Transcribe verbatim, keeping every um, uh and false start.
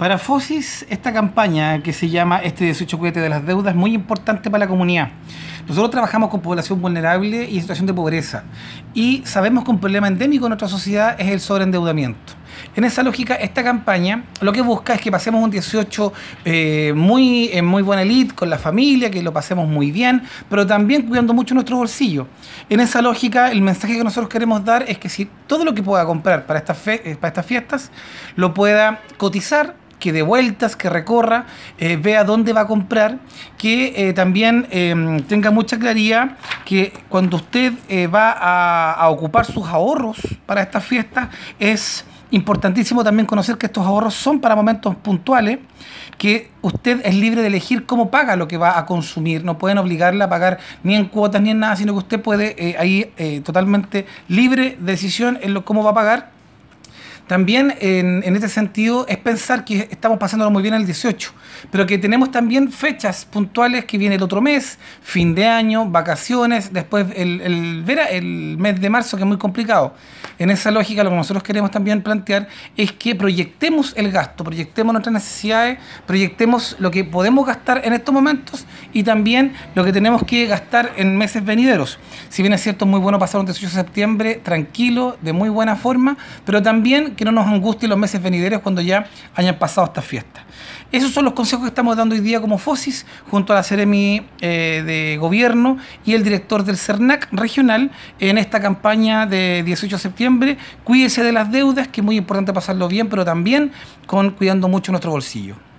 Para FOSIS, esta campaña que se llama Este dieciocho Cuídate de las Deudas es muy importante para la comunidad. Nosotros trabajamos con población vulnerable y en situación de pobreza y sabemos que un problema endémico en nuestra sociedad es el sobreendeudamiento. En esa lógica, esta campaña lo que busca es que pasemos un dieciocho eh, muy, en muy buena elite con la familia, que lo pasemos muy bien, pero también cuidando mucho nuestro bolsillo. En esa lógica, el mensaje que nosotros queremos dar es que si todo lo que pueda comprar para estas, fe, para estas fiestas lo pueda cotizar, que dé vueltas, que recorra, eh, vea dónde va a comprar, que eh, también eh, tenga mucha claridad que cuando usted eh, va a, a ocupar sus ahorros para estas fiestas, es importantísimo también conocer que estos ahorros son para momentos puntuales, que usted es libre de elegir cómo paga lo que va a consumir. No pueden obligarla a pagar ni en cuotas ni en nada, sino que usted puede eh, ahí eh, totalmente libre de decisión en lo, cómo va a pagar. También en, en este sentido es pensar que estamos pasándolo muy bien el dieciocho, pero que tenemos también fechas puntuales que viene el otro mes, fin de año, vacaciones, después el, el, vera, el mes de marzo, que es muy complicado. En esa lógica, lo que nosotros queremos también plantear es que proyectemos el gasto, proyectemos nuestras necesidades, proyectemos lo que podemos gastar en estos momentos y también lo que tenemos que gastar en meses venideros. Si bien es cierto, es muy bueno pasar un dieciocho de septiembre tranquilo, de muy buena forma, pero también que no nos angustien los meses venideros cuando ya hayan pasado estas fiestas. Esos son los consejos que estamos dando hoy día como FOSIS, junto a la Seremi eh, de Gobierno y el director del CERNAC regional en esta campaña de dieciocho de septiembre. Cuídese de las deudas, que es muy importante pasarlo bien, pero también con cuidando mucho nuestro bolsillo.